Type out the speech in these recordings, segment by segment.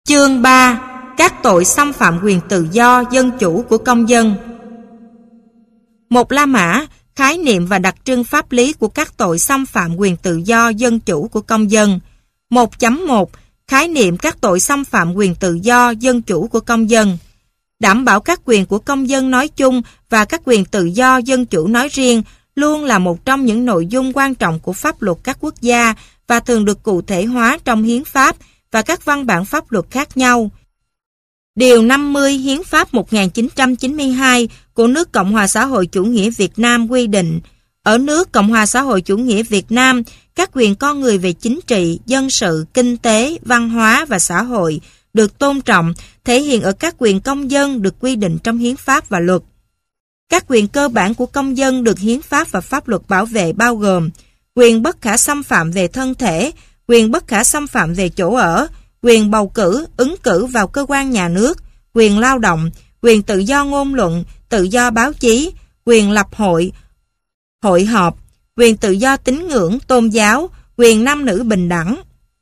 Chương 3. Các tội xâm phạm quyền tự do, dân chủ của công dân. Một La Mã, khái niệm và đặc trưng pháp lý của các tội xâm phạm quyền tự do, dân chủ của công dân. 1.1. Khái niệm các tội xâm phạm quyền tự do, dân chủ của công dân. Đảm bảo các quyền của công dân nói chung và các quyền tự do, dân chủ nói riêng luôn là một trong những nội dung quan trọng của pháp luật các quốc gia và thường được cụ thể hóa trong hiến pháp và các văn bản pháp luật khác nhau. Điều 50 Hiến pháp 1992 của nước Cộng hòa xã hội chủ nghĩa Việt Nam quy định, ở nước Cộng hòa xã hội chủ nghĩa Việt Nam, các quyền con người về chính trị, dân sự, kinh tế, văn hóa và xã hội được tôn trọng, thể hiện ở các quyền công dân được quy định trong hiến pháp và luật. Các quyền cơ bản của công dân được hiến pháp và pháp luật bảo vệ bao gồm quyền bất khả xâm phạm về thân thể, quyền bất khả xâm phạm về chỗ ở, quyền bầu cử, ứng cử vào cơ quan nhà nước, quyền lao động, quyền tự do ngôn luận, tự do báo chí, quyền lập hội, hội họp, quyền tự do tín ngưỡng, tôn giáo, quyền nam nữ bình đẳng.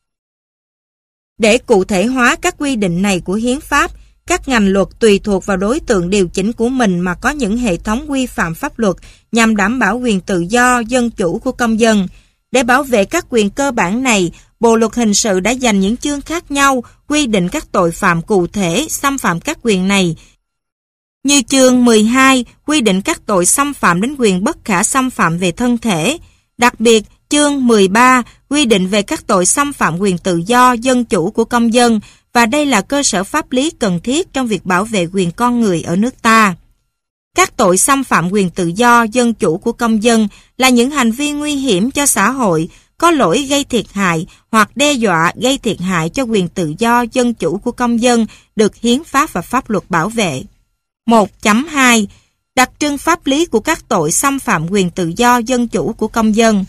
Để cụ thể hóa các quy định này của hiến pháp, các ngành luật tùy thuộc vào đối tượng điều chỉnh của mình mà có những hệ thống quy phạm pháp luật nhằm đảm bảo quyền tự do, dân chủ của công dân. Để bảo vệ các quyền cơ bản này, Bộ Luật Hình sự đã dành những chương khác nhau quy định các tội phạm cụ thể xâm phạm các quyền này. Như chương 12 quy định các tội xâm phạm đến quyền bất khả xâm phạm về thân thể. Đặc biệt, chương 13 quy định về các tội xâm phạm quyền tự do, dân chủ của công dân và đây là cơ sở pháp lý cần thiết trong việc bảo vệ quyền con người ở nước ta. Các tội xâm phạm quyền tự do, dân chủ của công dân là những hành vi nguy hiểm cho xã hội, có lỗi gây thiệt hại hoặc đe dọa gây thiệt hại cho quyền tự do, dân chủ của công dân được hiến pháp và pháp luật bảo vệ. 1.2. Đặc trưng pháp lý của các tội xâm phạm quyền tự do, dân chủ của công dân.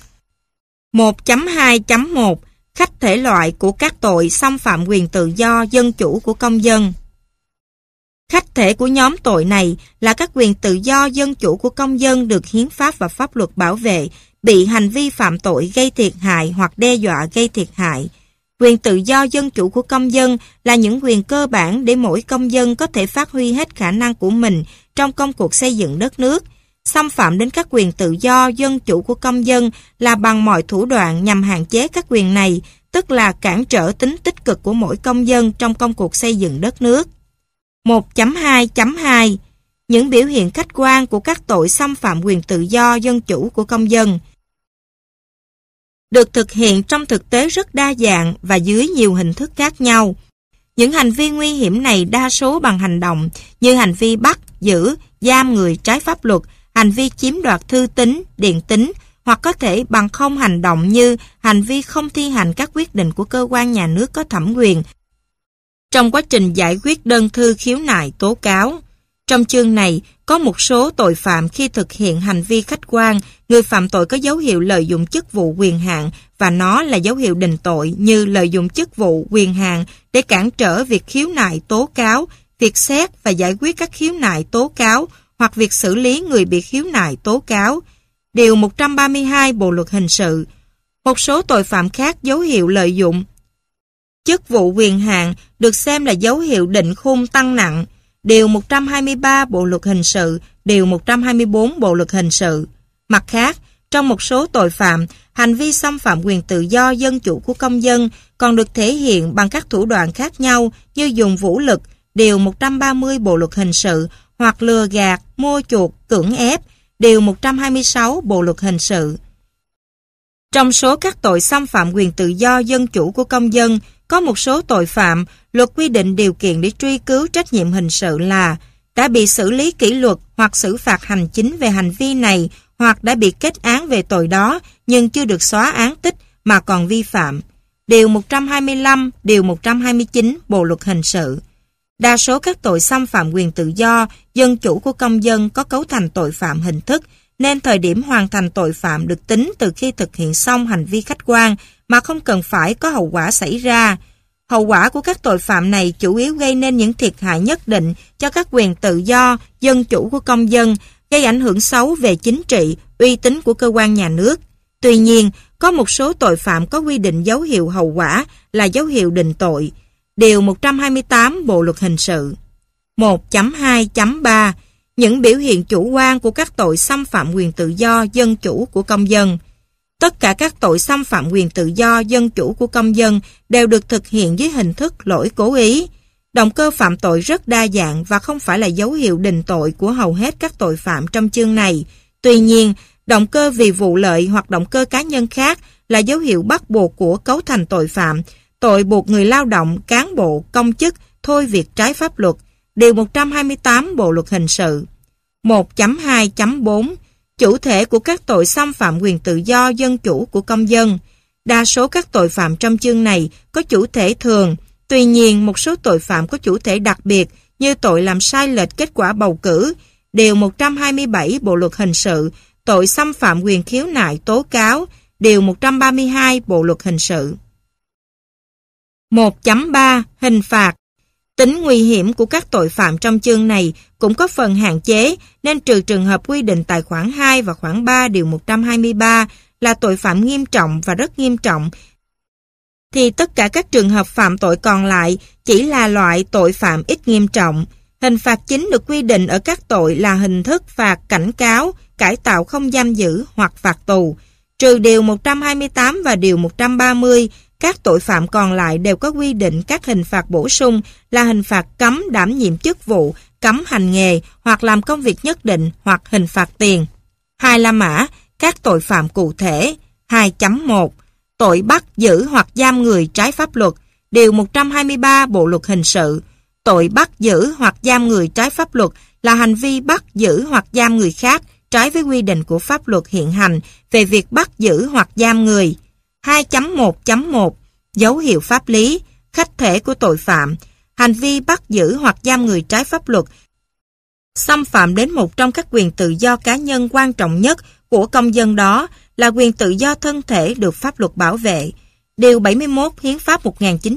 1.2.1. Khách thể loại của các tội xâm phạm quyền tự do, dân chủ của công dân. Khách thể của nhóm tội này là các quyền tự do, dân chủ của công dân được hiến pháp và pháp luật bảo vệ, bị hành vi phạm tội gây thiệt hại hoặc đe dọa gây thiệt hại. Quyền tự do, dân chủ của công dân là những quyền cơ bản để mỗi công dân có thể phát huy hết khả năng của mình trong công cuộc xây dựng đất nước. Xâm phạm đến các quyền tự do, dân chủ của công dân là bằng mọi thủ đoạn nhằm hạn chế các quyền này, tức là cản trở tính tích cực của mỗi công dân trong công cuộc xây dựng đất nước. 1.2.2. Những biểu hiện khách quan của các tội xâm phạm quyền tự do, dân chủ của công dân được thực hiện trong thực tế rất đa dạng và dưới nhiều hình thức khác nhau. Những hành vi nguy hiểm này đa số bằng hành động như hành vi bắt, giữ, giam người trái pháp luật, hành vi chiếm đoạt thư tín, điện tín hoặc có thể bằng không hành động như hành vi không thi hành các quyết định của cơ quan nhà nước có thẩm quyền trong quá trình giải quyết đơn thư khiếu nại tố cáo. Trong chương này, có một số tội phạm khi thực hiện hành vi khách quan, người phạm tội có dấu hiệu lợi dụng chức vụ quyền hạn và nó là dấu hiệu định tội như lợi dụng chức vụ quyền hạn để cản trở việc khiếu nại tố cáo, việc xét và giải quyết các khiếu nại tố cáo hoặc việc xử lý người bị khiếu nại tố cáo. Điều 132 Bộ Luật Hình sự. Một số tội phạm khác dấu hiệu lợi dụng chức vụ quyền hạn được xem là dấu hiệu định khung tăng nặng. Điều 123 Bộ Luật Hình sự, Điều 124 Bộ Luật Hình sự. Mặt khác, trong một số tội phạm, hành vi xâm phạm quyền tự do, dân chủ của công dân còn được thể hiện bằng các thủ đoạn khác nhau như dùng vũ lực, Điều 130 Bộ Luật Hình sự, hoặc lừa gạt, mua chuộc, cưỡng ép, Điều 126 Bộ Luật Hình sự. Trong số các tội xâm phạm quyền tự do, dân chủ của công dân, có một số tội phạm, luật quy định điều kiện để truy cứu trách nhiệm hình sự là đã bị xử lý kỷ luật hoặc xử phạt hành chính về hành vi này hoặc đã bị kết án về tội đó nhưng chưa được xóa án tích mà còn vi phạm. Điều 125, Điều 129 Bộ Luật Hình sự. Đa số các tội xâm phạm quyền tự do, dân chủ của công dân có cấu thành tội phạm hình thức, nên thời điểm hoàn thành tội phạm được tính từ khi thực hiện xong hành vi khách quan mà không cần phải có hậu quả xảy ra. Hậu quả của các tội phạm này chủ yếu gây nên những thiệt hại nhất định cho các quyền tự do, dân chủ của công dân, gây ảnh hưởng xấu về chính trị, uy tín của cơ quan nhà nước. Tuy nhiên, có một số tội phạm có quy định dấu hiệu hậu quả là dấu hiệu định tội. Điều 128 Bộ Luật Hình sự. 1.2.3 Những biểu hiện chủ quan của các tội xâm phạm quyền tự do dân chủ của công dân. Tất cả các tội xâm phạm quyền tự do dân chủ của công dân đều được thực hiện dưới hình thức lỗi cố ý. Động cơ phạm tội rất đa dạng và không phải là dấu hiệu định tội của hầu hết các tội phạm trong chương này. Tuy nhiên, động cơ vì vụ lợi hoặc động cơ cá nhân khác là dấu hiệu bắt buộc của cấu thành tội phạm, tội buộc người lao động, cán bộ, công chức thôi việc trái pháp luật. Điều 128 Bộ Luật Hình sự. 1.2.4 Chủ thể của các tội xâm phạm quyền tự do dân chủ của công dân. Đa số các tội phạm trong chương này có chủ thể thường, tuy nhiên một số tội phạm có chủ thể đặc biệt như tội làm sai lệch kết quả bầu cử. Điều 127 Bộ Luật Hình sự, tội xâm phạm quyền khiếu nại tố cáo. Điều 132 Bộ Luật Hình sự. 1.3 Hình phạt. Tính nguy hiểm của các tội phạm trong chương này cũng có phần hạn chế, nên trừ trường hợp quy định tại khoản 2 và khoản 3 điều 123 là tội phạm nghiêm trọng và rất nghiêm trọng, thì tất cả các trường hợp phạm tội còn lại chỉ là loại tội phạm ít nghiêm trọng. Hình phạt chính được quy định ở các tội là hình thức phạt cảnh cáo, cải tạo không giam giữ hoặc phạt tù. Trừ điều 128 và điều 130, các tội phạm còn lại đều có quy định các hình phạt bổ sung là hình phạt cấm đảm nhiệm chức vụ, cấm hành nghề hoặc làm công việc nhất định hoặc hình phạt tiền. 2 La Mã, các tội phạm cụ thể. 2.1 Tội bắt giữ hoặc giam người trái pháp luật. Điều 123 Bộ Luật Hình sự. Tội bắt giữ hoặc giam người trái pháp luật là hành vi bắt giữ hoặc giam người khác trái với quy định của pháp luật hiện hành về việc bắt giữ hoặc giam người. 2.1.1 Dấu hiệu pháp lý, khách thể của tội phạm. Hành vi bắt giữ hoặc giam người trái pháp luật xâm phạm đến một trong các quyền tự do cá nhân quan trọng nhất của công dân, đó là quyền tự do thân thể được pháp luật bảo vệ. Điều 71 Hiến pháp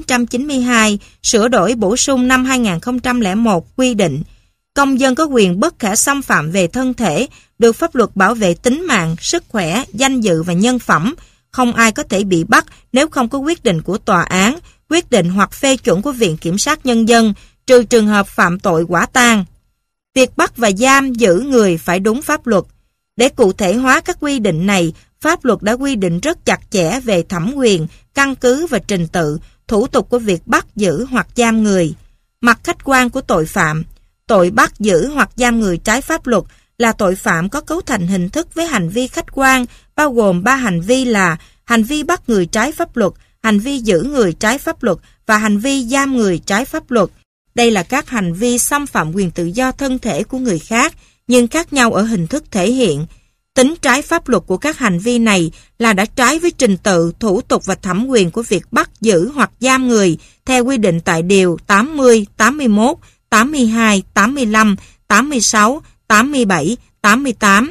1992 sửa đổi bổ sung năm 2001 quy định công dân có quyền bất khả xâm phạm về thân thể, được pháp luật bảo vệ tính mạng, sức khỏe, danh dự và nhân phẩm. Không ai có thể bị bắt nếu không có quyết định của tòa án, quyết định hoặc phê chuẩn của Viện Kiểm sát Nhân dân, trừ trường hợp phạm tội quả tang. Việc bắt và giam giữ người phải đúng pháp luật. Để cụ thể hóa các quy định này, pháp luật đã quy định rất chặt chẽ về thẩm quyền, căn cứ và trình tự, thủ tục của việc bắt giữ hoặc giam người. Mặt khách quan của tội phạm. Tội bắt giữ hoặc giam người trái pháp luật là tội phạm có cấu thành hình thức với hành vi khách quan, bao gồm 3 hành vi là hành vi bắt người trái pháp luật, hành vi giữ người trái pháp luật và hành vi giam người trái pháp luật. Đây là các hành vi xâm phạm quyền tự do thân thể của người khác, nhưng khác nhau ở hình thức thể hiện. Tính trái pháp luật của các hành vi này là đã trái với trình tự, thủ tục và thẩm quyền của việc bắt giữ hoặc giam người theo quy định tại Điều 80, 81, 82, 85, 86, 87, 88.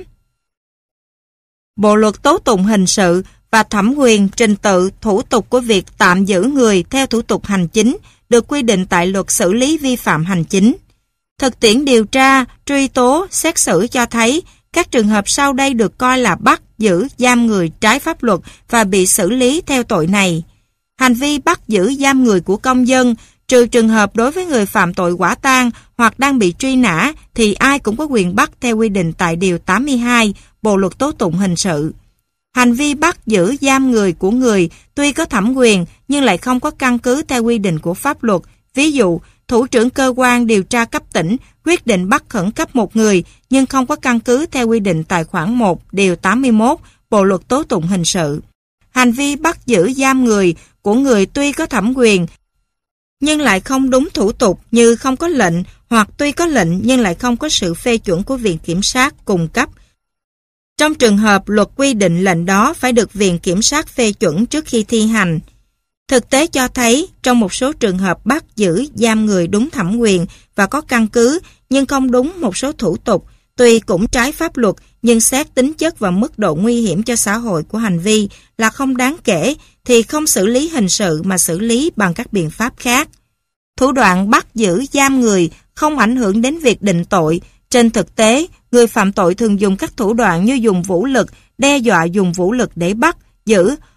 Bộ luật tố tụng hình sự và thẩm quyền, trình tự, thủ tục của việc tạm giữ người theo thủ tục hành chính được quy định tại luật xử lý vi phạm hành chính. Thực tiễn điều tra, truy tố, xét xử cho thấy các trường hợp sau đây được coi là bắt, giữ, giam người trái pháp luật và bị xử lý theo tội này. Hành vi bắt giữ giam người của công dân, trừ trường hợp đối với người phạm tội quả tang hoặc đang bị truy nã thì ai cũng có quyền bắt theo quy định tại Điều 82 Bộ luật tố tụng hình sự. Hành vi bắt giữ giam người của người tuy có thẩm quyền nhưng lại không có căn cứ theo quy định của pháp luật. Ví dụ, thủ trưởng cơ quan điều tra cấp tỉnh quyết định bắt khẩn cấp một người nhưng không có căn cứ theo quy định tại khoản 1 Điều 81 Bộ luật tố tụng hình sự. Hành vi bắt giữ giam người của người tuy có thẩm quyền nhưng lại không đúng thủ tục như không có lệnh hoặc tuy có lệnh nhưng lại không có sự phê chuẩn của Viện Kiểm sát cung cấp. Trong trường hợp luật quy định lệnh đó phải được Viện Kiểm sát phê chuẩn trước khi thi hành. Thực tế cho thấy trong một số trường hợp bắt giữ giam người đúng thẩm quyền và có căn cứ nhưng không đúng một số thủ tục, tuy cũng trái pháp luật nhưng xét tính chất và mức độ nguy hiểm cho xã hội của hành vi là không đáng kể thì không xử lý hình sự mà xử lý bằng các biện pháp khác. Thủ đoạn bắt giữ giam người không ảnh hưởng đến việc định tội. Trên thực tế, người phạm tội thường dùng các thủ đoạn như dùng vũ lực, đe dọa dùng vũ lực để bắt, giữ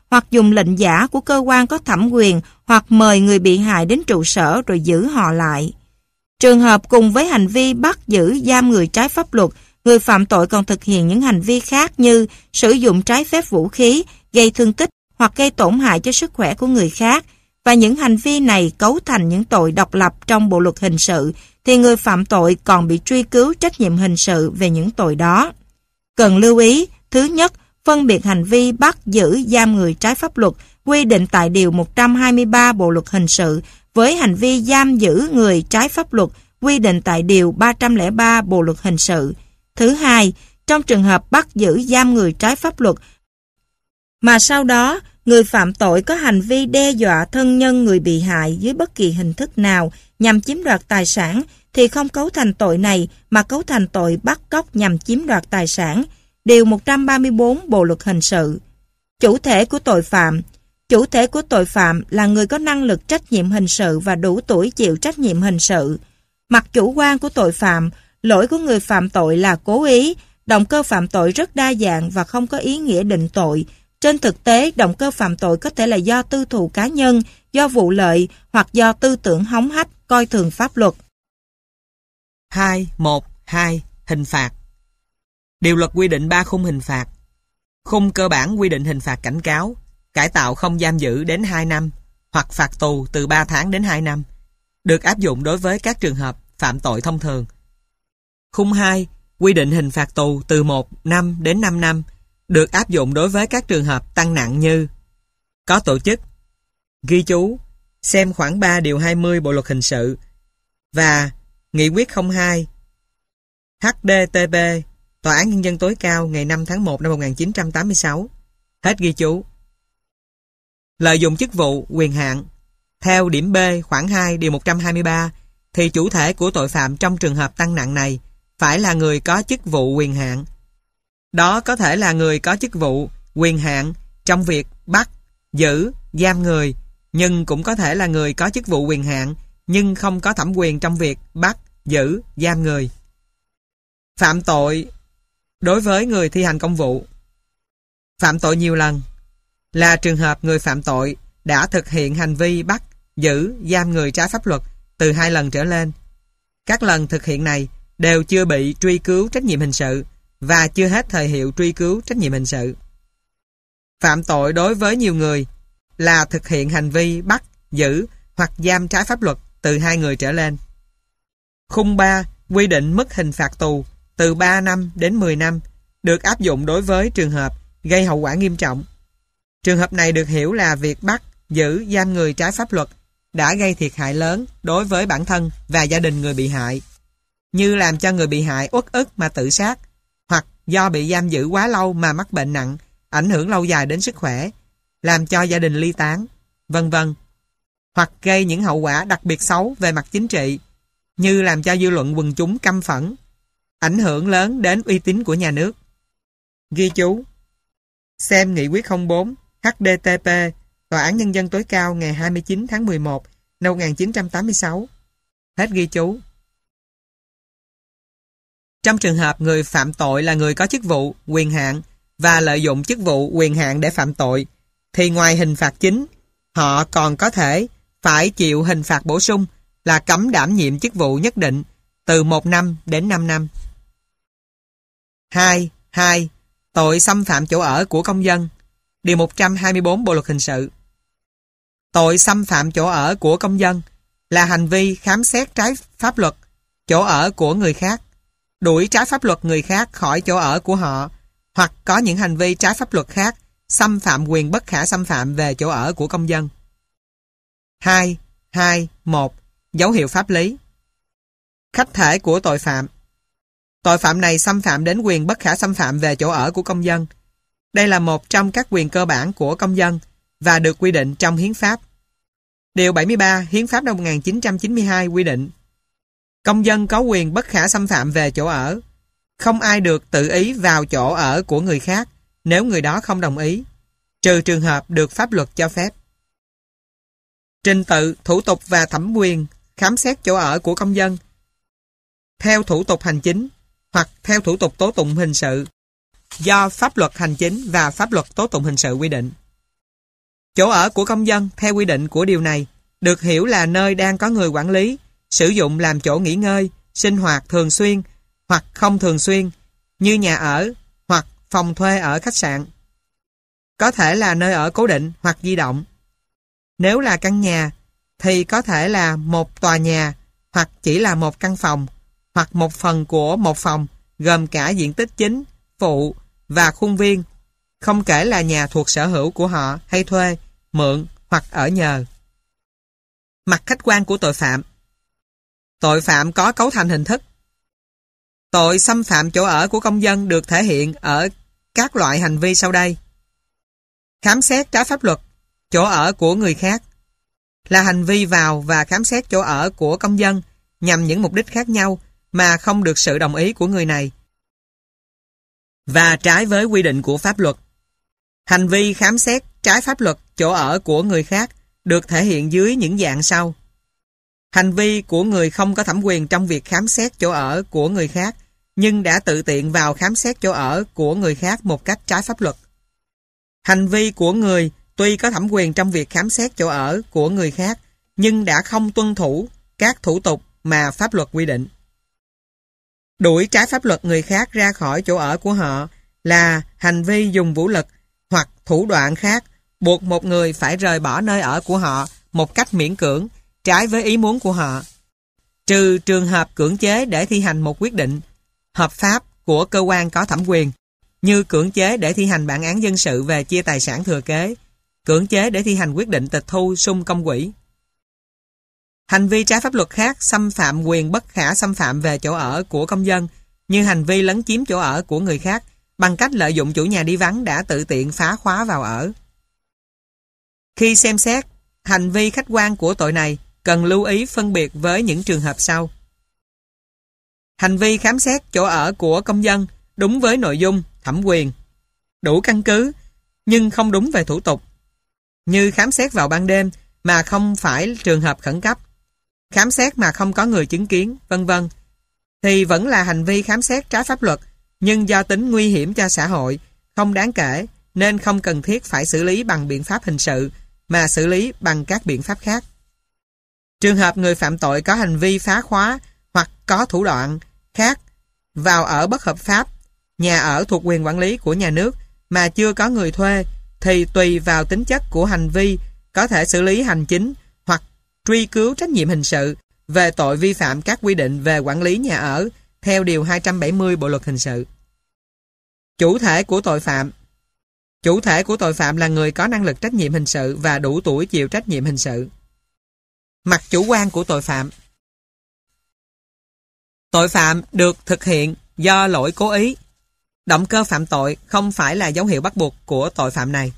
hoặc dùng lệnh giả của cơ quan có thẩm quyền, hoặc mời người bị hại đến trụ sở rồi giữ họ lại. Trường hợp cùng với hành vi bắt giữ giam người trái pháp luật, người phạm tội còn thực hiện những hành vi khác như sử dụng trái phép vũ khí, gây thương tích hoặc gây tổn hại cho sức khỏe của người khác, và những hành vi này cấu thành những tội độc lập trong bộ luật hình sự, thì người phạm tội còn bị truy cứu trách nhiệm hình sự về những tội đó. Cần lưu ý, thứ nhất, phân biệt hành vi bắt giữ giam người trái pháp luật quy định tại Điều 123 Bộ Luật Hình sự với hành vi giam giữ người trái pháp luật quy định tại Điều 303 Bộ Luật Hình sự. Thứ hai, trong trường hợp bắt giữ giam người trái pháp luật mà sau đó người phạm tội có hành vi đe dọa thân nhân người bị hại dưới bất kỳ hình thức nào nhằm chiếm đoạt tài sản, thì không cấu thành tội này mà cấu thành tội bắt cóc nhằm chiếm đoạt tài sản. Điều 134 Bộ Luật Hình sự. Chủ thể của tội phạm. Chủ thể của tội phạm là người có năng lực trách nhiệm hình sự và đủ tuổi chịu trách nhiệm hình sự. Mặt chủ quan của tội phạm, lỗi của người phạm tội là cố ý, động cơ phạm tội rất đa dạng và không có ý nghĩa định tội. Trên thực tế, động cơ phạm tội có thể là do tư thù cá nhân, do vụ lợi hoặc do tư tưởng hống hách, coi thường pháp luật. 2.1.2 Hình phạt. Điều luật quy định 3 khung hình phạt. Khung cơ bản quy định hình phạt cảnh cáo, cải tạo không giam giữ đến 2 năm hoặc phạt tù từ 3 tháng đến 2 năm, được áp dụng đối với các trường hợp phạm tội thông thường. Khung 2 quy định hình phạt tù từ 1 năm đến 5 năm, được áp dụng đối với các trường hợp tăng nặng như có tổ chức, ghi chú, xem khoản 3 điều 20 Bộ Luật Hình sự và Nghị quyết 02 HDTP Tòa án Nhân dân tối cao ngày 5 tháng 1 năm 1986. Hết ghi chú. Lợi dụng chức vụ, quyền hạn. Theo điểm B khoản 2 điều 123 thì chủ thể của tội phạm trong trường hợp tăng nặng này phải là người có chức vụ quyền hạn. Đó có thể là người có chức vụ, quyền hạn trong việc bắt, giữ, giam người, nhưng cũng có thể là người có chức vụ quyền hạn nhưng không có thẩm quyền trong việc bắt, giữ, giam người. Phạm tội đối với người thi hành công vụ. Phạm tội nhiều lần là trường hợp người phạm tội đã thực hiện hành vi bắt, giữ, giam người trái pháp luật từ 2 lần trở lên. Các lần thực hiện này đều chưa bị truy cứu trách nhiệm hình sự và chưa hết thời hiệu truy cứu trách nhiệm hình sự. Phạm tội đối với nhiều người là thực hiện hành vi bắt, giữ hoặc giam trái pháp luật từ 2 người trở lên. Khung 3 quy định mức hình phạt tù từ 3 năm đến 10 năm, được áp dụng đối với trường hợp gây hậu quả nghiêm trọng. Trường hợp này được hiểu là việc bắt, giữ, giam người trái pháp luật đã gây thiệt hại lớn đối với bản thân và gia đình người bị hại, như làm cho người bị hại uất ức mà tự sát, hoặc do bị giam giữ quá lâu mà mắc bệnh nặng, ảnh hưởng lâu dài đến sức khỏe, làm cho gia đình ly tán, vân vân, hoặc gây những hậu quả đặc biệt xấu về mặt chính trị, như làm cho dư luận quần chúng căm phẫn, ảnh hưởng lớn đến uy tín của nhà nước. Ghi chú, xem Nghị quyết 04 HDTP Tòa án Nhân dân tối cao ngày 29 tháng 11 năm 1986. Hết ghi chú. Trong trường hợp người phạm tội là người có chức vụ, quyền hạn và lợi dụng chức vụ, quyền hạn để phạm tội, thì ngoài hình phạt chính, họ còn có thể phải chịu hình phạt bổ sung là cấm đảm nhiệm chức vụ nhất định từ 1 năm đến 5 năm. 2.2 Tội xâm phạm chỗ ở của công dân. Điều 124 Bộ Luật Hình sự. Tội xâm phạm chỗ ở của công dân là hành vi khám xét trái pháp luật chỗ ở của người khác, đuổi trái pháp luật người khác khỏi chỗ ở của họ, hoặc có những hành vi trái pháp luật khác xâm phạm quyền bất khả xâm phạm về chỗ ở của công dân. 2.2.1 Dấu hiệu pháp lý. Khách thể của tội phạm. Tội phạm này xâm phạm đến quyền bất khả xâm phạm về chỗ ở của công dân. Đây là một trong các quyền cơ bản của công dân và được quy định trong Hiến pháp. Điều 73 Hiến pháp năm 1992 quy định công dân có quyền bất khả xâm phạm về chỗ ở. Không ai được tự ý vào chỗ ở của người khác nếu người đó không đồng ý, trừ trường hợp được pháp luật cho phép. Trình tự, thủ tục và thẩm quyền khám xét chỗ ở của công dân theo thủ tục hành chính hoặc theo thủ tục tố tụng hình sự do pháp luật hành chính và pháp luật tố tụng hình sự quy định. Chỗ ở của công dân theo quy định của điều này được hiểu là nơi đang có người quản lý, sử dụng làm chỗ nghỉ ngơi, sinh hoạt thường xuyên hoặc không thường xuyên, như nhà ở hoặc phòng thuê ở khách sạn. Có thể là nơi ở cố định hoặc di động. Nếu là căn nhà thì có thể là một tòa nhà hoặc chỉ là một căn phòng hoặc một phần của một phòng gồm cả diện tích chính, phụ và khuôn viên, không kể là nhà thuộc sở hữu của họ hay thuê, mượn hoặc ở nhờ. Mặt khách quan của tội phạm. Tội phạm có cấu thành hình thức. Tội xâm phạm chỗ ở của công dân được thể hiện ở các loại hành vi sau đây. Khám xét trái pháp luật chỗ ở của người khác là hành vi vào và khám xét chỗ ở của công dân nhằm những mục đích khác nhau mà không được sự đồng ý của người này và trái với quy định của pháp luật. Hành vi khám xét trái pháp luật chỗ ở của người khác được thể hiện dưới những dạng sau. Hành vi của người không có thẩm quyền trong việc khám xét chỗ ở của người khác nhưng đã tự tiện vào khám xét chỗ ở của người khác một cách trái pháp luật. Hành vi của người tuy có thẩm quyền trong việc khám xét chỗ ở của người khác nhưng đã không tuân thủ các thủ tục mà pháp luật quy định. Đuổi trái pháp luật người khác ra khỏi chỗ ở của họ là hành vi dùng vũ lực hoặc thủ đoạn khác buộc một người phải rời bỏ nơi ở của họ một cách miễn cưỡng, trái với ý muốn của họ, trừ trường hợp cưỡng chế để thi hành một quyết định hợp pháp của cơ quan có thẩm quyền, như cưỡng chế để thi hành bản án dân sự về chia tài sản thừa kế, cưỡng chế để thi hành quyết định tịch thu sung công quỹ. Hành vi trái pháp luật khác xâm phạm quyền bất khả xâm phạm về chỗ ở của công dân, như hành vi lấn chiếm chỗ ở của người khác bằng cách lợi dụng chủ nhà đi vắng đã tự tiện phá khóa vào ở. Khi xem xét hành vi khách quan của tội này, cần lưu ý phân biệt với những trường hợp sau. Hành vi khám xét chỗ ở của công dân đúng với nội dung, thẩm quyền, đủ căn cứ, nhưng không đúng về thủ tục, như khám xét vào ban đêm mà không phải trường hợp khẩn cấp, khám xét mà không có người chứng kiến, vân vân, thì vẫn là hành vi khám xét trái pháp luật, nhưng do tính nguy hiểm cho xã hội, không đáng kể, nên không cần thiết phải xử lý bằng biện pháp hình sự, mà xử lý bằng các biện pháp khác. Trường hợp người phạm tội có hành vi phá khóa hoặc có thủ đoạn khác vào ở bất hợp pháp, nhà ở thuộc quyền quản lý của nhà nước mà chưa có người thuê, thì tùy vào tính chất của hành vi có thể xử lý hành chính hoặc truy cứu trách nhiệm hình sự về tội vi phạm các quy định về quản lý nhà ở theo Điều 270 Bộ Luật Hình sự. Chủ thể của tội phạm. Chủ thể của tội phạm là người có năng lực trách nhiệm hình sự và đủ tuổi chịu trách nhiệm hình sự. Mặt chủ quan của tội phạm. Tội phạm được thực hiện do lỗi cố ý. Động cơ phạm tội không phải là dấu hiệu bắt buộc của tội phạm này.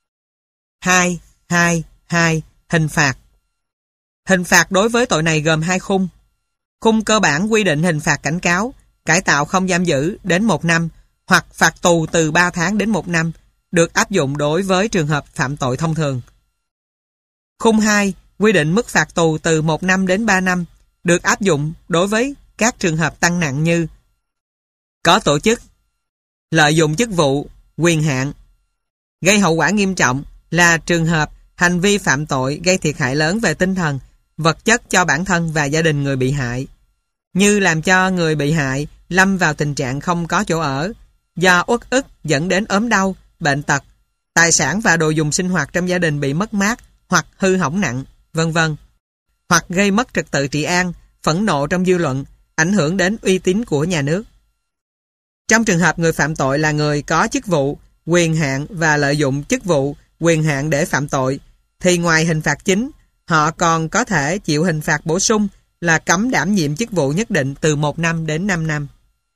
2. Hình phạt. Hình phạt đối với tội này gồm 2 khung. Khung cơ bản quy định hình phạt cảnh cáo, cải tạo không giam giữ đến 1 năm hoặc phạt tù từ 3 tháng đến 1 năm, được áp dụng đối với trường hợp phạm tội thông thường. Khung 2 quy định mức phạt tù từ 1 năm đến 3 năm, được áp dụng đối với các trường hợp tăng nặng như có tổ chức, lợi dụng chức vụ, quyền hạn. Gây hậu quả nghiêm trọng là trường hợp hành vi phạm tội gây thiệt hại lớn về tinh thần, vật chất cho bản thân và gia đình người bị hại, như làm cho người bị hại lâm vào tình trạng không có chỗ ở, do uất ức dẫn đến ốm đau, bệnh tật, tài sản và đồ dùng sinh hoạt trong gia đình bị mất mát hoặc hư hỏng nặng, vân vân, hoặc gây mất trật tự trị an, phẫn nộ trong dư luận, ảnh hưởng đến uy tín của nhà nước. Trong trường hợp người phạm tội là người có chức vụ, quyền hạn và lợi dụng chức vụ, quyền hạn để phạm tội, thì ngoài hình phạt chính, họ còn có thể chịu hình phạt bổ sung là cấm đảm nhiệm chức vụ nhất định từ 1 năm đến 5 năm.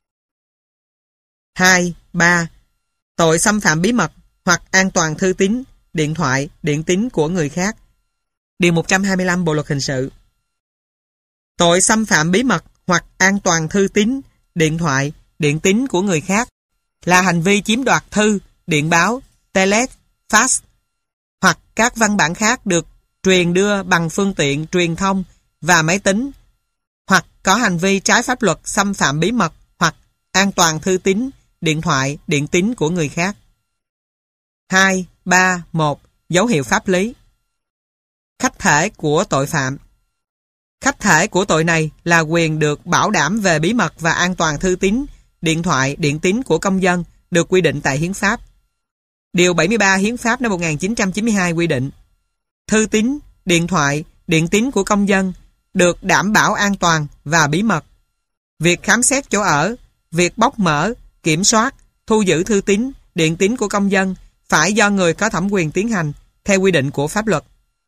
2. Tội xâm phạm bí mật hoặc an toàn thư tín, điện thoại, điện tín của người khác. Điều 125 Bộ Luật Hình sự. Tội xâm phạm bí mật hoặc an toàn thư tín, điện thoại, điện tín của người khác là hành vi chiếm đoạt thư, điện báo, telex, fax hoặc các văn bản khác được truyền đưa bằng phương tiện truyền thông và máy tính, hoặc có hành vi trái pháp luật xâm phạm bí mật hoặc an toàn thư tín, điện thoại, điện tín của người khác. 2, 3, 1. Dấu hiệu pháp lý. Khách thể của tội phạm. Khách thể của tội này là quyền được bảo đảm về bí mật và an toàn thư tín, điện thoại, điện tín của công dân được quy định tại Hiến pháp. Điều 73 Hiến pháp năm 1992 quy định thư tín, điện thoại, điện tín của công dân được đảm bảo an toàn và bí mật. Việc khám xét chỗ ở, việc bóc mở, kiểm soát, thu giữ thư tín, điện tín của công dân phải do người có thẩm quyền tiến hành theo quy định của pháp luật.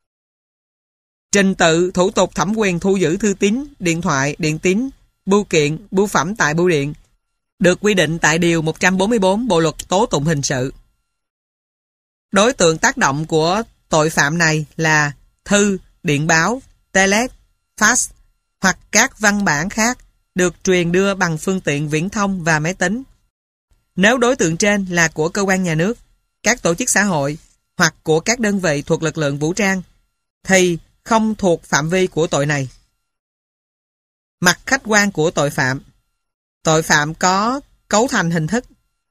Trình tự thủ tục thẩm quyền thu giữ thư tín, điện thoại, điện tín, bưu kiện, bưu phẩm tại bưu điện được quy định tại Điều 144 Bộ Luật Tố tụng hình sự. Đối tượng tác động của tội phạm này là thư, điện báo, telex, fax hoặc các văn bản khác được truyền đưa bằng phương tiện viễn thông và máy tính. Nếu đối tượng trên là của cơ quan nhà nước, các tổ chức xã hội hoặc của các đơn vị thuộc lực lượng vũ trang thì không thuộc phạm vi của tội này. Mặt khách quan của tội phạm. Tội phạm có cấu thành hình thức.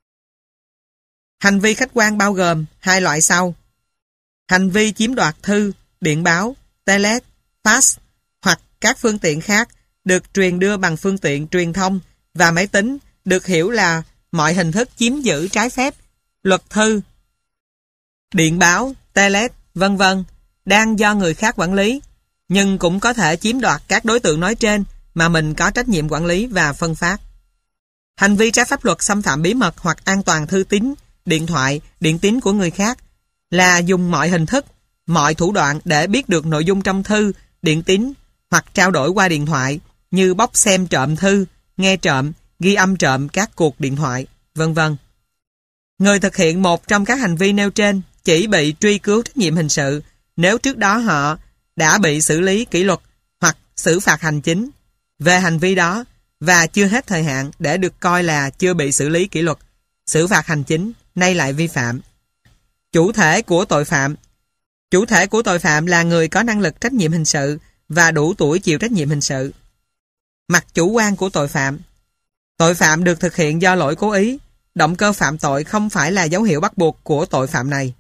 Hành vi khách quan bao gồm hai loại sau. Hành vi chiếm đoạt thư, điện báo, telex, fax hoặc các phương tiện khác được truyền đưa bằng phương tiện truyền thông và máy tính được hiểu là mọi hình thức chiếm giữ trái phép, luật thư, điện báo, telex, vân vân đang do người khác quản lý, nhưng cũng có thể chiếm đoạt các đối tượng nói trên mà mình có trách nhiệm quản lý và phân phát. Hành vi trái pháp luật xâm phạm bí mật hoặc an toàn thư tín, điện thoại, điện tín của người khác là dùng mọi hình thức, mọi thủ đoạn để biết được nội dung trong thư, điện tín hoặc trao đổi qua điện thoại như bóc xem trộm thư, nghe trộm, ghi âm trộm các cuộc điện thoại, vân vân. Người thực hiện một trong các hành vi nêu trên chỉ bị truy cứu trách nhiệm hình sự nếu trước đó họ đã bị xử lý kỷ luật hoặc xử phạt hành chính về hành vi đó và chưa hết thời hạn để được coi là chưa bị xử lý kỷ luật, xử phạt hành chính, nay lại vi phạm. Chủ thể của tội phạm. Chủ thể của tội phạm là người có năng lực trách nhiệm hình sự và đủ tuổi chịu trách nhiệm hình sự. Mặt chủ quan của tội phạm. Tội phạm được thực hiện do lỗi cố ý, động cơ phạm tội không phải là dấu hiệu bắt buộc của tội phạm này.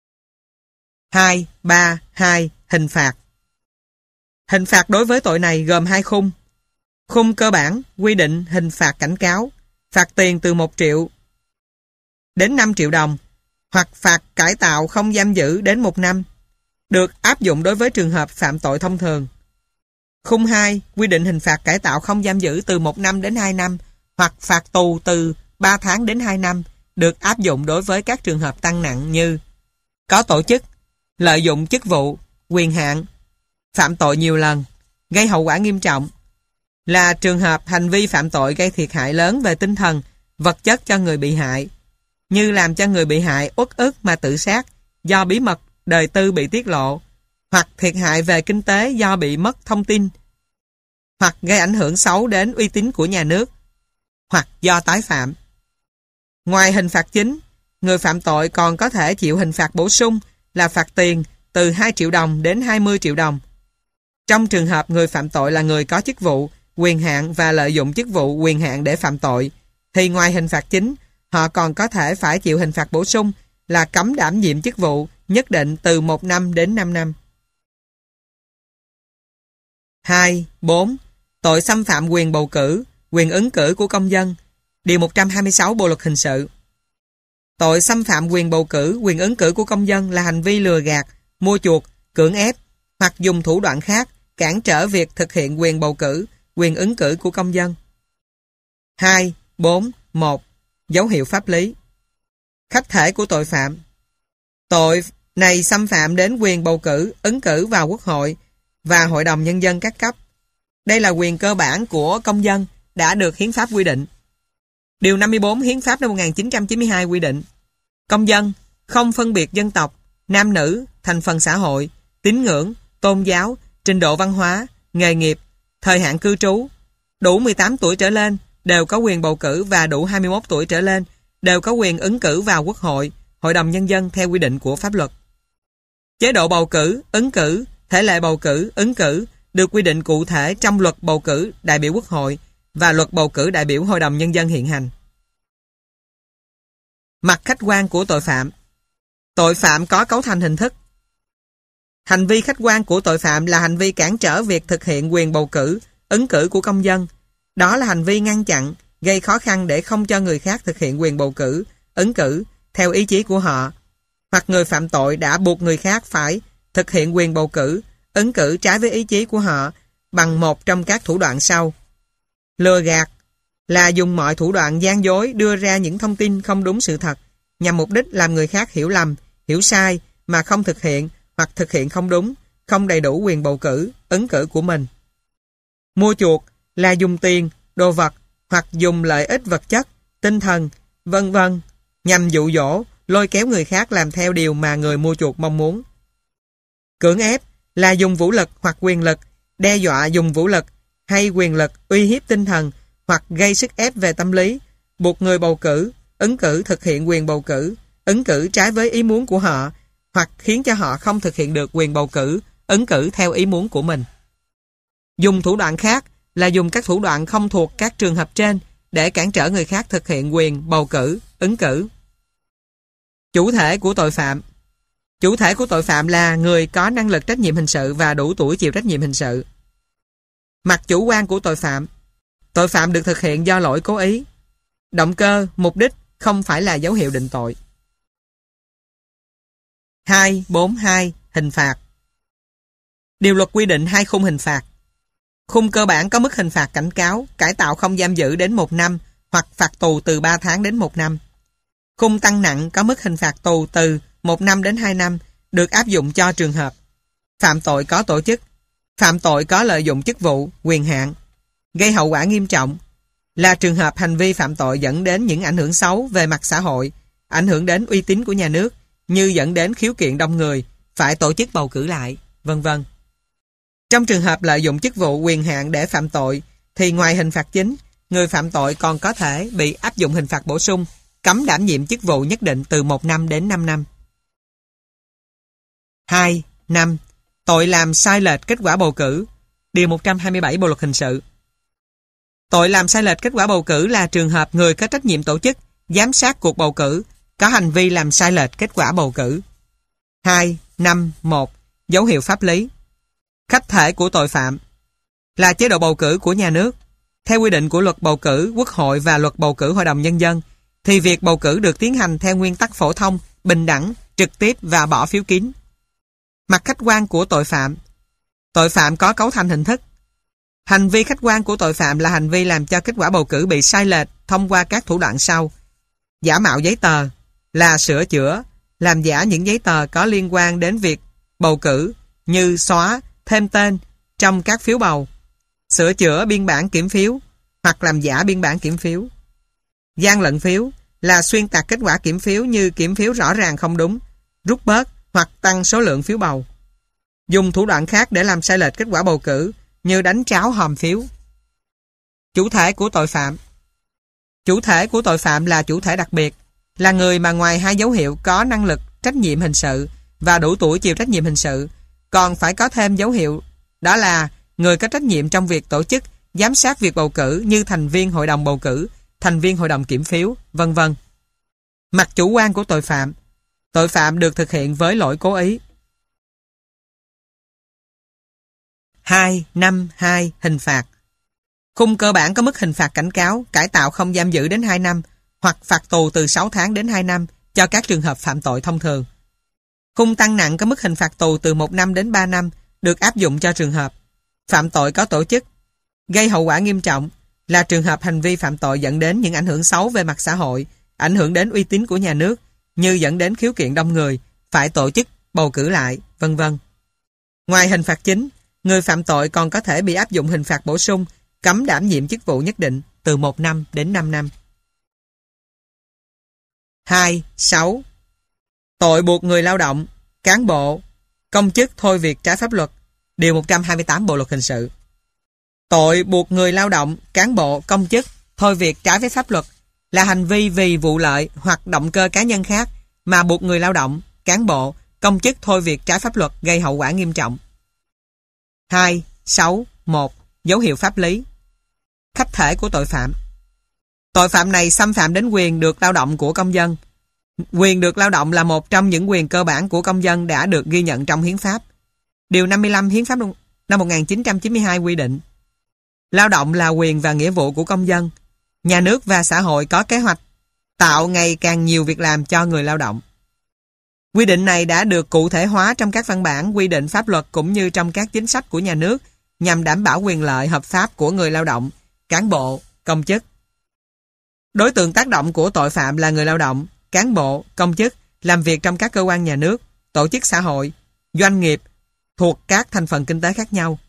2.3.2 Hình phạt. Hình phạt đối với tội này gồm hai khung. Khung cơ bản quy định hình phạt cảnh cáo, phạt tiền từ 1 triệu đến 5 triệu đồng hoặc phạt cải tạo không giam giữ đến 1 năm, được áp dụng đối với trường hợp phạm tội thông thường. Khung 2 quy định hình phạt cải tạo không giam giữ từ 1 năm đến 2 năm hoặc phạt tù từ 3 tháng đến 2 năm, được áp dụng đối với các trường hợp tăng nặng như có tổ chức, lợi dụng chức vụ, quyền hạn, phạm tội nhiều lần, gây hậu quả nghiêm trọng, là trường hợp hành vi phạm tội gây thiệt hại lớn về tinh thần, vật chất cho người bị hại, như làm cho người bị hại uất ức mà tự sát do bí mật đời tư bị tiết lộ, hoặc thiệt hại về kinh tế do bị mất thông tin, hoặc gây ảnh hưởng xấu đến uy tín của nhà nước, hoặc do tái phạm. Ngoài hình phạt chính, người phạm tội còn có thể chịu hình phạt bổ sung là phạt tiền từ 2 triệu đồng đến 20 triệu đồng. Trong trường hợp người phạm tội là người có chức vụ, quyền hạn và lợi dụng chức vụ, quyền hạn để phạm tội, thì ngoài hình phạt chính, họ còn có thể phải chịu hình phạt bổ sung là cấm đảm nhiệm chức vụ nhất định từ 1 năm đến 5 năm. 2.4. Tội xâm phạm quyền bầu cử, quyền ứng cử của công dân. Điều 126 Bộ Luật Hình sự. Tội xâm phạm quyền bầu cử, quyền ứng cử của công dân là hành vi lừa gạt, mua chuộc, cưỡng ép hoặc dùng thủ đoạn khác cản trở việc thực hiện quyền bầu cử, quyền ứng cử của công dân. 2.4.1. Dấu hiệu pháp lý. Khách thể của tội phạm. Tội này xâm phạm đến quyền bầu cử, ứng cử vào Quốc hội và Hội đồng Nhân dân các cấp. Đây là quyền cơ bản của công dân đã được Hiến pháp quy định. Điều 54 Hiến pháp năm 1992 quy định công dân không phân biệt dân tộc, nam nữ, thành phần xã hội, tín ngưỡng, tôn giáo, trình độ văn hóa, nghề nghiệp, thời hạn cư trú, đủ 18 tuổi trở lên đều có quyền bầu cử và đủ 21 tuổi trở lên đều có quyền ứng cử vào Quốc hội, Hội đồng Nhân dân theo quy định của pháp luật. Chế độ bầu cử, ứng cử, thể lệ bầu cử, ứng cử được quy định cụ thể trong Luật bầu cử đại biểu Quốc hội và Luật bầu cử đại biểu Hội đồng Nhân dân hiện hành. Mặt khách quan của tội phạm. Tội phạm có cấu thành hình thức Hành vi khách quan của tội phạm là hành vi cản trở việc thực hiện quyền bầu cử, ứng cử của công dân. Đó là hành vi ngăn chặn, gây khó khăn để không cho người khác thực hiện quyền bầu cử, ứng cử theo ý chí của họ, hoặc người phạm tội đã buộc người khác phải thực hiện quyền bầu cử, ứng cử trái với ý chí của họ bằng một trong các thủ đoạn sau. Lừa gạt là dùng mọi thủ đoạn gian dối đưa ra những thông tin không đúng sự thật nhằm mục đích làm người khác hiểu lầm, hiểu sai mà không thực hiện hoặc thực hiện không đúng, không đầy đủ quyền bầu cử, ứng cử của mình. Mua chuộc là dùng tiền, đồ vật hoặc dùng lợi ích vật chất, tinh thần, vân vân nhằm dụ dỗ, lôi kéo người khác làm theo điều mà người mua chuộc mong muốn. Cưỡng ép là dùng vũ lực hoặc quyền lực, đe dọa dùng vũ lực hay quyền lực uy hiếp tinh thần hoặc gây sức ép về tâm lý, buộc người bầu cử, ứng cử thực hiện quyền bầu cử, ứng cử trái với ý muốn của họ hoặc khiến cho họ không thực hiện được quyền bầu cử, ứng cử theo ý muốn của mình. Dùng thủ đoạn khác là dùng các thủ đoạn không thuộc các trường hợp trên để cản trở người khác thực hiện quyền bầu cử, ứng cử. Chủ thể của tội phạm. Chủ thể của tội phạm là người có năng lực trách nhiệm hình sự và đủ tuổi chịu trách nhiệm hình sự. Mặt chủ quan của tội phạm. Tội phạm được thực hiện do lỗi cố ý. Động cơ, mục đích không phải là dấu hiệu định tội. 242. Hình phạt. Điều luật quy định 2 khung hình phạt. Khung cơ bản có mức hình phạt cảnh cáo, cải tạo không giam giữ đến 1 năm hoặc phạt tù từ 3 tháng đến 1 năm. Khung tăng nặng có mức hình phạt tù từ 1 năm đến 2 năm được áp dụng cho trường hợp phạm tội có tổ chức, phạm tội có lợi dụng chức vụ, quyền hạn, gây hậu quả nghiêm trọng, là trường hợp hành vi phạm tội dẫn đến những ảnh hưởng xấu về mặt xã hội, ảnh hưởng đến uy tín của nhà nước như dẫn đến khiếu kiện đông người, phải tổ chức bầu cử lại, vân vân. Trong trường hợp lợi dụng chức vụ quyền hạn để phạm tội thì ngoài hình phạt chính, người phạm tội còn có thể bị áp dụng hình phạt bổ sung, cấm đảm nhiệm chức vụ nhất định từ 1 năm đến 5 năm. 2. 5. Tội làm sai lệch kết quả bầu cử. Điều 127 Bộ luật hình sự. Tội làm sai lệch kết quả bầu cử là trường hợp người có trách nhiệm tổ chức, giám sát cuộc bầu cử có hành vi làm sai lệch kết quả bầu cử. 2. 5. 1. Dấu hiệu pháp lý. Khách thể của tội phạm là chế độ bầu cử của nhà nước. Theo quy định của luật bầu cử Quốc hội và luật bầu cử Hội đồng Nhân dân, thì việc bầu cử được tiến hành theo nguyên tắc phổ thông, bình đẳng, trực tiếp và bỏ phiếu kín. Mặt khách quan của tội phạm. Tội phạm có cấu thành hình thức. Hành vi khách quan của tội phạm là hành vi làm cho kết quả bầu cử bị sai lệch thông qua các thủ đoạn sau. Giả mạo giấy tờ là sửa chữa, làm giả những giấy tờ có liên quan đến việc bầu cử như xóa, thêm tên trong các phiếu bầu, sửa chữa biên bản kiểm phiếu hoặc làm giả biên bản kiểm phiếu. Gian lận phiếu là xuyên tạc kết quả kiểm phiếu như kiểm phiếu rõ ràng không đúng, rút bớt hoặc tăng số lượng phiếu bầu. Dùng thủ đoạn khác để làm sai lệch kết quả bầu cử như đánh tráo hòm phiếu. Chủ thể của tội phạm. Chủ thể của tội phạm là chủ thể đặc biệt, là người mà ngoài 2 dấu hiệu có năng lực trách nhiệm hình sự và đủ tuổi chịu trách nhiệm hình sự, còn phải có thêm dấu hiệu, đó là người có trách nhiệm trong việc tổ chức, giám sát việc bầu cử như thành viên hội đồng bầu cử, thành viên hội đồng kiểm phiếu, vân vân. Mặt chủ quan của tội phạm. Tội phạm được thực hiện với lỗi cố ý. 252. Hình phạt. Khung cơ bản có mức hình phạt cảnh cáo, cải tạo không giam giữ đến 2 năm hoặc phạt tù từ 6 tháng đến 2 năm cho các trường hợp phạm tội thông thường. Khung tăng nặng có mức hình phạt tù từ 1 năm đến 3 năm được áp dụng cho trường hợp phạm tội có tổ chức, gây hậu quả nghiêm trọng, là trường hợp hành vi phạm tội dẫn đến những ảnh hưởng xấu về mặt xã hội, ảnh hưởng đến uy tín của nhà nước như dẫn đến khiếu kiện đông người, phải tổ chức bầu cử lại, vân vân. Ngoài hình phạt chính, người phạm tội còn có thể bị áp dụng hình phạt bổ sung, cấm đảm nhiệm chức vụ nhất định từ 1 năm đến 5 năm. 2. 6. Tội buộc người lao động, cán bộ, công chức thôi việc trái pháp luật. Điều 128 Bộ luật hình sự. Tội buộc người lao động, cán bộ, công chức thôi việc trái với pháp luật là hành vi vì vụ lợi hoặc động cơ cá nhân khác mà buộc người lao động, cán bộ, công chức thôi việc trái pháp luật gây hậu quả nghiêm trọng. 2. 6. 1. Dấu hiệu pháp lý. Khách thể của tội phạm. Tội phạm này xâm phạm đến quyền được lao động của công dân. Quyền được lao động là một trong những quyền cơ bản của công dân đã được ghi nhận trong hiến pháp. Điều 55 Hiến pháp năm 1992 quy định lao động là quyền và nghĩa vụ của công dân. Nhà nước và xã hội có kế hoạch tạo ngày càng nhiều việc làm cho người lao động. Quy định này đã được cụ thể hóa trong các văn bản quy định pháp luật cũng như trong các chính sách của nhà nước nhằm đảm bảo quyền lợi hợp pháp của người lao động, cán bộ, công chức. Đối tượng tác động của tội phạm là người lao động, cán bộ, công chức làm việc trong các cơ quan nhà nước, tổ chức xã hội, doanh nghiệp thuộc các thành phần kinh tế khác nhau.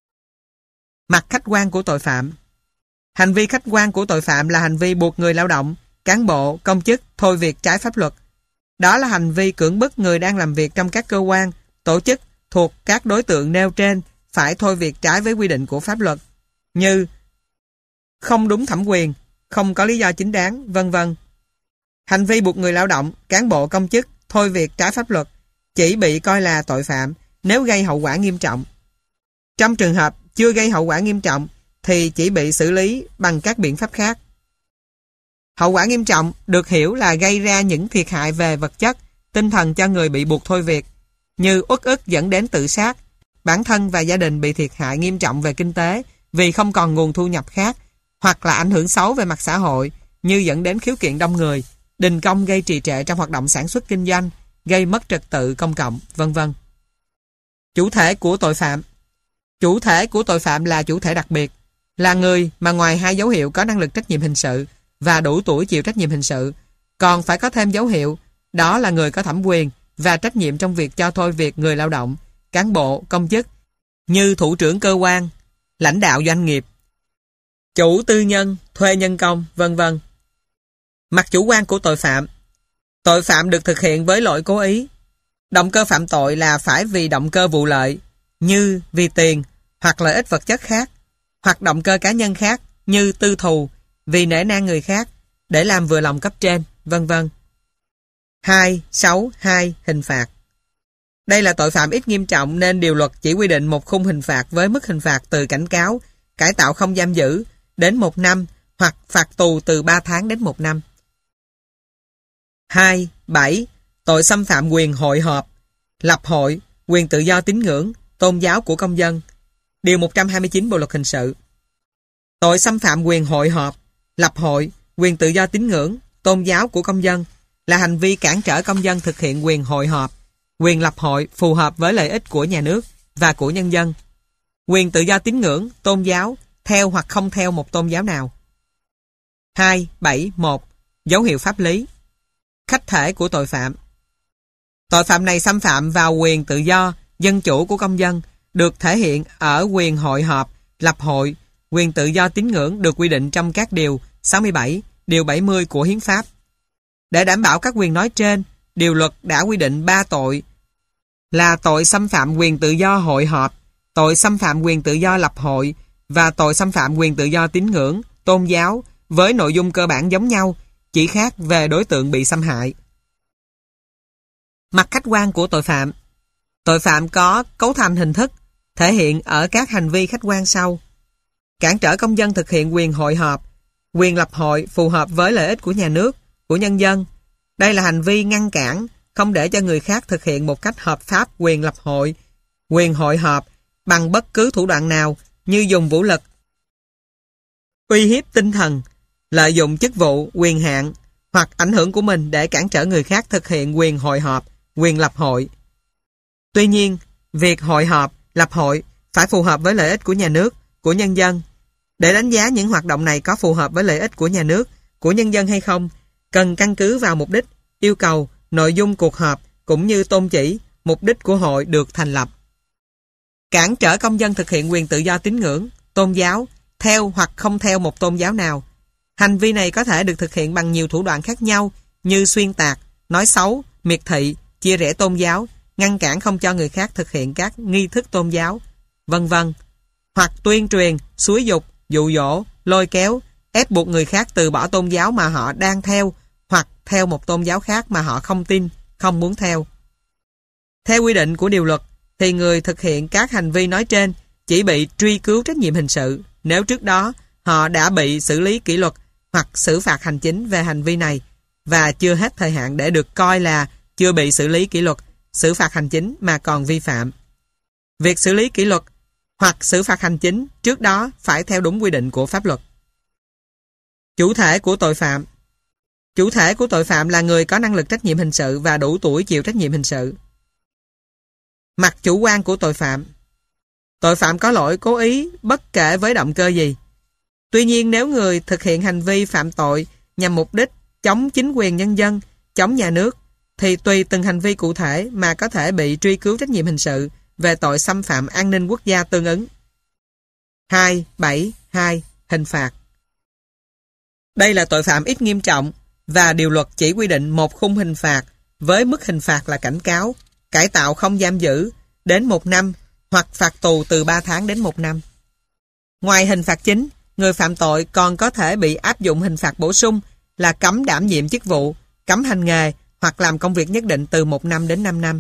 Mặt khách quan của tội phạm. Hành vi khách quan của tội phạm là hành vi buộc người lao động, cán bộ, công chức thôi việc trái pháp luật. Đó là hành vi cưỡng bức người đang làm việc trong các cơ quan, tổ chức thuộc các đối tượng nêu trên phải thôi việc trái với quy định của pháp luật, như không đúng thẩm quyền, không có lý do chính đáng, vân vân. Hành vi buộc người lao động, cán bộ, công chức thôi việc trái pháp luật chỉ bị coi là tội phạm nếu gây hậu quả nghiêm trọng. Trong trường hợp chưa gây hậu quả nghiêm trọng thì chỉ bị xử lý bằng các biện pháp khác. Hậu quả nghiêm trọng được hiểu là gây ra những thiệt hại về vật chất, tinh thần cho người bị buộc thôi việc, như uất ức dẫn đến tự sát, bản thân và gia đình bị thiệt hại nghiêm trọng về kinh tế vì không còn nguồn thu nhập khác, hoặc là ảnh hưởng xấu về mặt xã hội như dẫn đến khiếu kiện đông người, đình công gây trì trệ trong hoạt động sản xuất kinh doanh, gây mất trật tự công cộng, vân vân. Chủ thể của tội phạm. Chủ thể của tội phạm là chủ thể đặc biệt, là người mà ngoài hai dấu hiệu có năng lực trách nhiệm hình sự và đủ tuổi chịu trách nhiệm hình sự, còn phải có thêm dấu hiệu, đó là người có thẩm quyền và trách nhiệm trong việc cho thôi việc người lao động, cán bộ, công chức, như thủ trưởng cơ quan, lãnh đạo doanh nghiệp, chủ tư nhân, thuê nhân công, vân vân. Mặt chủ quan của tội phạm. Tội phạm được thực hiện với lỗi cố ý. Động cơ phạm tội là phải vì động cơ vụ lợi, như vì tiền hoặc lợi ích vật chất khác, hoặc động cơ cá nhân khác như tư thù, vì nể nang người khác, để làm vừa lòng cấp trên, vân vân. 262 Hình phạt. Đây là tội phạm ít nghiêm trọng nên điều luật chỉ quy định một khung hình phạt với mức hình phạt từ cảnh cáo, cải tạo không giam giữ đến 1 năm hoặc phạt tù từ 3 tháng đến 1 năm. 2.7 Tội xâm phạm quyền hội họp, lập hội, quyền tự do tín ngưỡng, tôn giáo của công dân. Điều 129 Bộ luật hình sự. Tội xâm phạm quyền hội họp, lập hội, quyền tự do tín ngưỡng, tôn giáo của công dân là hành vi cản trở công dân thực hiện quyền hội họp, quyền lập hội phù hợp với lợi ích của nhà nước và của nhân dân. Quyền tự do tín ngưỡng, tôn giáo, theo hoặc không theo một tôn giáo nào. 2.7.1 Dấu hiệu pháp lý. Khách thể của tội phạm. Tội phạm này xâm phạm vào quyền tự do, dân chủ của công dân, được thể hiện ở quyền hội họp, lập hội, quyền tự do tín ngưỡng được quy định trong các điều 67, điều 70 của Hiến pháp. Để đảm bảo các quyền nói trên, điều luật đã quy định 3 tội là tội xâm phạm quyền tự do hội họp, tội xâm phạm quyền tự do lập hội và tội xâm phạm quyền tự do tín ngưỡng, tôn giáo với nội dung cơ bản giống nhau, chỉ khác về đối tượng bị xâm hại. Mặt khách quan của tội phạm. Tội phạm có cấu thành hình thức, thể hiện ở các hành vi khách quan sau. Cản trở công dân thực hiện quyền hội họp, quyền lập hội phù hợp với lợi ích của nhà nước, của nhân dân. Đây là hành vi ngăn cản, không để cho người khác thực hiện một cách hợp pháp quyền lập hội, quyền hội họp bằng bất cứ thủ đoạn nào như dùng vũ lực, uy hiếp tinh thần, lợi dụng chức vụ, quyền hạn hoặc ảnh hưởng của mình để cản trở người khác thực hiện quyền hội họp, quyền lập hội. Tuy nhiên, việc hội họp, lập hội phải phù hợp với lợi ích của nhà nước, của nhân dân. Để đánh giá những hoạt động này có phù hợp với lợi ích của nhà nước, của nhân dân hay không, cần căn cứ vào mục đích, yêu cầu, nội dung cuộc họp cũng như tôn chỉ, mục đích của hội được thành lập. Cản trở công dân thực hiện quyền tự do tín ngưỡng, tôn giáo, theo hoặc không theo một tôn giáo nào. Hành vi này có thể được thực hiện bằng nhiều thủ đoạn khác nhau như xuyên tạc, nói xấu, miệt thị, chia rẽ tôn giáo, ngăn cản không cho người khác thực hiện các nghi thức tôn giáo, vân vân. Hoặc tuyên truyền, xúi dục, dụ dỗ, lôi kéo, ép buộc người khác từ bỏ tôn giáo mà họ đang theo hoặc theo một tôn giáo khác mà họ không tin, không muốn theo. Theo quy định của điều luật thì người thực hiện các hành vi nói trên chỉ bị truy cứu trách nhiệm hình sự nếu trước đó họ đã bị xử lý kỷ luật hoặc xử phạt hành chính về hành vi này và chưa hết thời hạn để được coi là chưa bị xử lý kỷ luật, xử phạt hành chính mà còn vi phạm. Việc xử lý kỷ luật hoặc xử phạt hành chính trước đó phải theo đúng quy định của pháp luật. Chủ thể của tội phạm. Chủ thể của tội phạm là người có năng lực trách nhiệm hình sự và đủ tuổi chịu trách nhiệm hình sự. Mặt chủ quan của tội phạm. Tội phạm có lỗi cố ý bất kể với động cơ gì. Tuy nhiên nếu người thực hiện hành vi phạm tội nhằm mục đích chống chính quyền nhân dân, chống nhà nước, thì tùy từng hành vi cụ thể mà có thể bị truy cứu trách nhiệm hình sự về tội xâm phạm an ninh quốc gia tương ứng. 272. Hình phạt. Đây là tội phạm ít nghiêm trọng và điều luật chỉ quy định một khung hình phạt với mức hình phạt là cảnh cáo, cải tạo không giam giữ đến 1 năm hoặc phạt tù từ 3 tháng đến 1 năm. Ngoài hình phạt chính, người phạm tội còn có thể bị áp dụng hình phạt bổ sung là cấm đảm nhiệm chức vụ, cấm hành nghề hoặc làm công việc nhất định từ 1 năm đến 5 năm.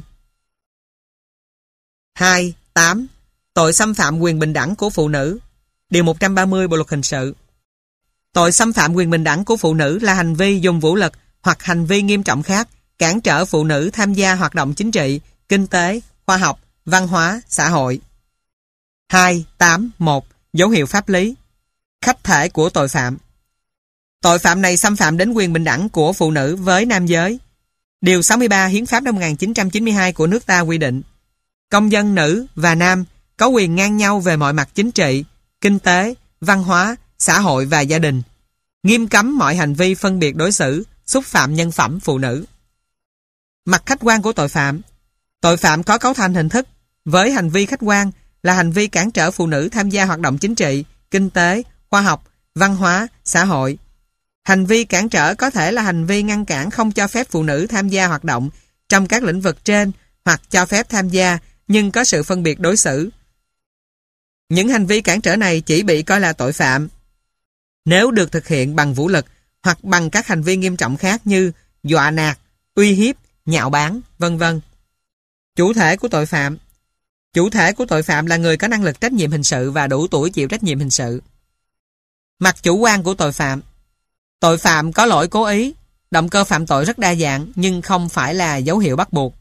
2.8. Tội xâm phạm quyền bình đẳng của phụ nữ. Điều 130 Bộ luật hình sự. Tội xâm phạm quyền bình đẳng của phụ nữ là hành vi dùng vũ lực hoặc hành vi nghiêm trọng khác cản trở phụ nữ tham gia hoạt động chính trị, kinh tế, khoa học, văn hóa, xã hội. 2.8.1. Dấu hiệu pháp lý. Khách thể của tội phạm. Tội phạm này xâm phạm đến quyền bình đẳng của phụ nữ với nam giới. Điều 63 Hiến pháp năm 1992 của nước ta quy định công dân nữ và nam có quyền ngang nhau về mọi mặt chính trị, kinh tế, văn hóa, xã hội và gia đình. Nghiêm cấm mọi hành vi phân biệt đối xử, xúc phạm nhân phẩm phụ nữ. Mặt khách quan của tội phạm. Tội phạm có cấu thành hình thức với hành vi khách quan là hành vi cản trở phụ nữ tham gia hoạt động chính trị, kinh tế, khoa học, văn hóa, xã hội. Hành vi cản trở có thể là hành vi ngăn cản không cho phép phụ nữ tham gia hoạt động trong các lĩnh vực trên hoặc cho phép tham gia nhưng có sự phân biệt đối xử. Những hành vi cản trở này chỉ bị coi là tội phạm nếu được thực hiện bằng vũ lực hoặc bằng các hành vi nghiêm trọng khác như dọa nạt, uy hiếp, nhạo báng, v.v. Chủ thể của tội phạm. Chủ thể của tội phạm là người có năng lực trách nhiệm hình sự và đủ tuổi chịu trách nhiệm hình sự. Mặt chủ quan của tội phạm. Tội phạm có lỗi cố ý, động cơ phạm tội rất đa dạng nhưng không phải là dấu hiệu bắt buộc.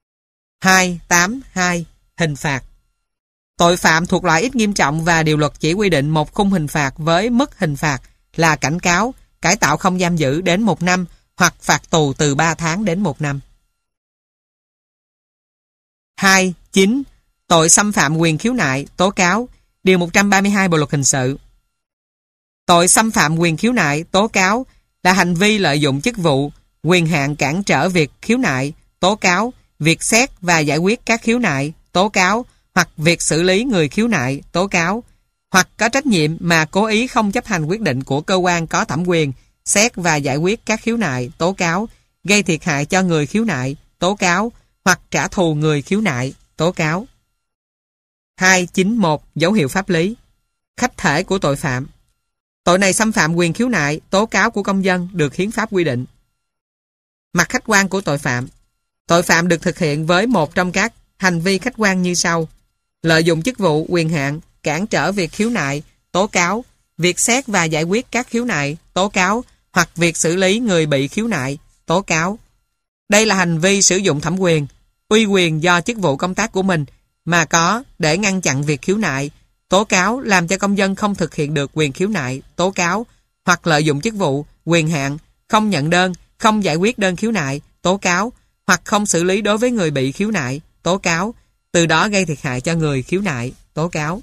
2.8.2. Hình phạt. Tội phạm thuộc loại ít nghiêm trọng và điều luật chỉ quy định một khung hình phạt với mức hình phạt là cảnh cáo, cải tạo không giam giữ đến 1 năm hoặc phạt tù từ 3 tháng đến 1 năm. 2.9. Tội xâm phạm quyền khiếu nại, tố cáo. Điều 132 Bộ luật hình sự. Tội xâm phạm quyền khiếu nại, tố cáo là hành vi lợi dụng chức vụ, quyền hạn cản trở việc khiếu nại, tố cáo, việc xét và giải quyết các khiếu nại, tố cáo hoặc việc xử lý người khiếu nại, tố cáo, hoặc có trách nhiệm mà cố ý không chấp hành quyết định của cơ quan có thẩm quyền, xét và giải quyết các khiếu nại, tố cáo, gây thiệt hại cho người khiếu nại, tố cáo, hoặc trả thù người khiếu nại, tố cáo. 2.9.1. Dấu hiệu pháp lý. Khách thể của tội phạm. Tội này xâm phạm quyền khiếu nại, tố cáo của công dân được hiến pháp quy định. Mặt khách quan của tội phạm. Tội phạm được thực hiện với một trong các hành vi khách quan như sau: lợi dụng chức vụ, quyền hạn, cản trở việc khiếu nại, tố cáo, việc xét và giải quyết các khiếu nại, tố cáo, hoặc việc xử lý người bị khiếu nại, tố cáo. Đây là hành vi sử dụng thẩm quyền, uy quyền do chức vụ công tác của mình mà có để ngăn chặn việc khiếu nại, tố cáo làm cho công dân không thực hiện được quyền khiếu nại, tố cáo, hoặc lợi dụng chức vụ, quyền hạn, không nhận đơn, không giải quyết đơn khiếu nại, tố cáo, hoặc không xử lý đối với người bị khiếu nại, tố cáo, từ đó gây thiệt hại cho người khiếu nại, tố cáo.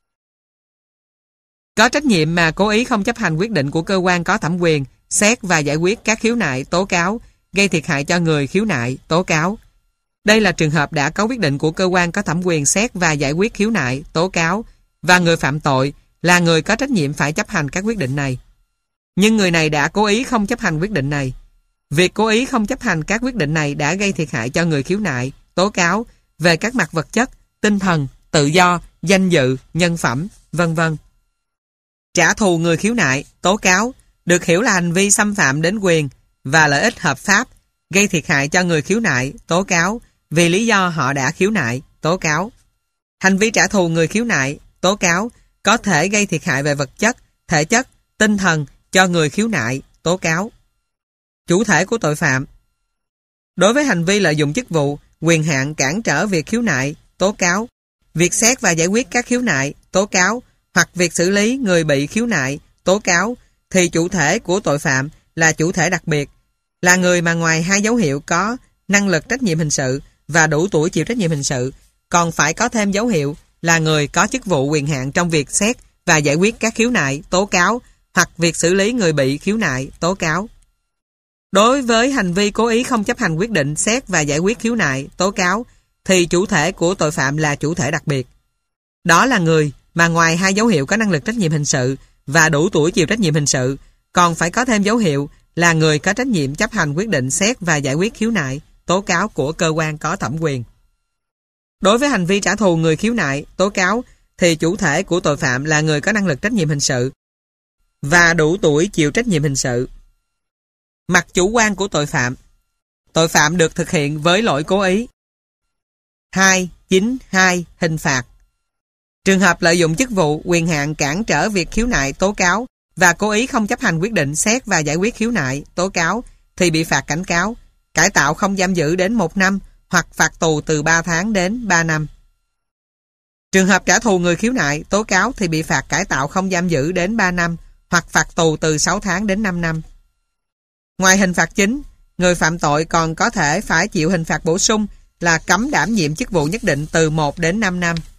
Có trách nhiệm mà cố ý không chấp hành quyết định của cơ quan có thẩm quyền, xét và giải quyết các khiếu nại, tố cáo, gây thiệt hại cho người khiếu nại, tố cáo. Đây là trường hợp đã có quyết định của cơ quan có thẩm quyền xét và giải quyết khiếu nại, tố cáo, và người phạm tội là người có trách nhiệm phải chấp hành các quyết định này. Nhưng người này đã cố ý không chấp hành quyết định này. Việc cố ý không chấp hành các quyết định này đã gây thiệt hại cho người khiếu nại, tố cáo về các mặt vật chất, tinh thần, tự do, danh dự, nhân phẩm, v.v. Trả thù người khiếu nại, tố cáo được hiểu là hành vi xâm phạm đến quyền và lợi ích hợp pháp, gây thiệt hại cho người khiếu nại, tố cáo vì lý do họ đã khiếu nại, tố cáo. Hành vi trả thù người khiếu nại, tố cáo có thể gây thiệt hại về vật chất, thể chất, tinh thần cho người khiếu nại, tố cáo. Chủ thể của tội phạm. Đối với hành vi lợi dụng chức vụ, quyền hạn cản trở việc khiếu nại, tố cáo, việc xét và giải quyết các khiếu nại, tố cáo hoặc việc xử lý người bị khiếu nại, tố cáo thì chủ thể của tội phạm là chủ thể đặc biệt, là người mà ngoài hai dấu hiệu có năng lực trách nhiệm hình sự và đủ tuổi chịu trách nhiệm hình sự, còn phải có thêm dấu hiệu là người có chức vụ quyền hạn trong việc xét và giải quyết các khiếu nại, tố cáo hoặc việc xử lý người bị khiếu nại, tố cáo. Đối với hành vi cố ý không chấp hành quyết định xét và giải quyết khiếu nại, tố cáo thì chủ thể của tội phạm là chủ thể đặc biệt. Đó là người mà ngoài hai dấu hiệu có năng lực trách nhiệm hình sự và đủ tuổi chịu trách nhiệm hình sự, còn phải có thêm dấu hiệu là người có trách nhiệm chấp hành quyết định xét và giải quyết khiếu nại, tố cáo của cơ quan có thẩm quyền. Đối với hành vi trả thù người khiếu nại, tố cáo thì chủ thể của tội phạm là người có năng lực trách nhiệm hình sự và đủ tuổi chịu trách nhiệm hình sự. Mặt chủ quan của tội phạm. Tội phạm được thực hiện với lỗi cố ý. 2.9.2 Hình phạt. Trường hợp lợi dụng chức vụ, quyền hạn cản trở việc khiếu nại, tố cáo và cố ý không chấp hành quyết định xét và giải quyết khiếu nại, tố cáo thì bị phạt cảnh cáo, cải tạo không giam giữ đến 1 năm hoặc phạt tù từ 3 tháng đến 3 năm. Trường hợp trả thù người khiếu nại, tố cáo thì bị phạt cải tạo không giam giữ đến 3 năm hoặc phạt tù từ 6 tháng đến 5 năm. Ngoài hình phạt chính, người phạm tội còn có thể phải chịu hình phạt bổ sung là cấm đảm nhiệm chức vụ nhất định từ 1 đến 5 năm.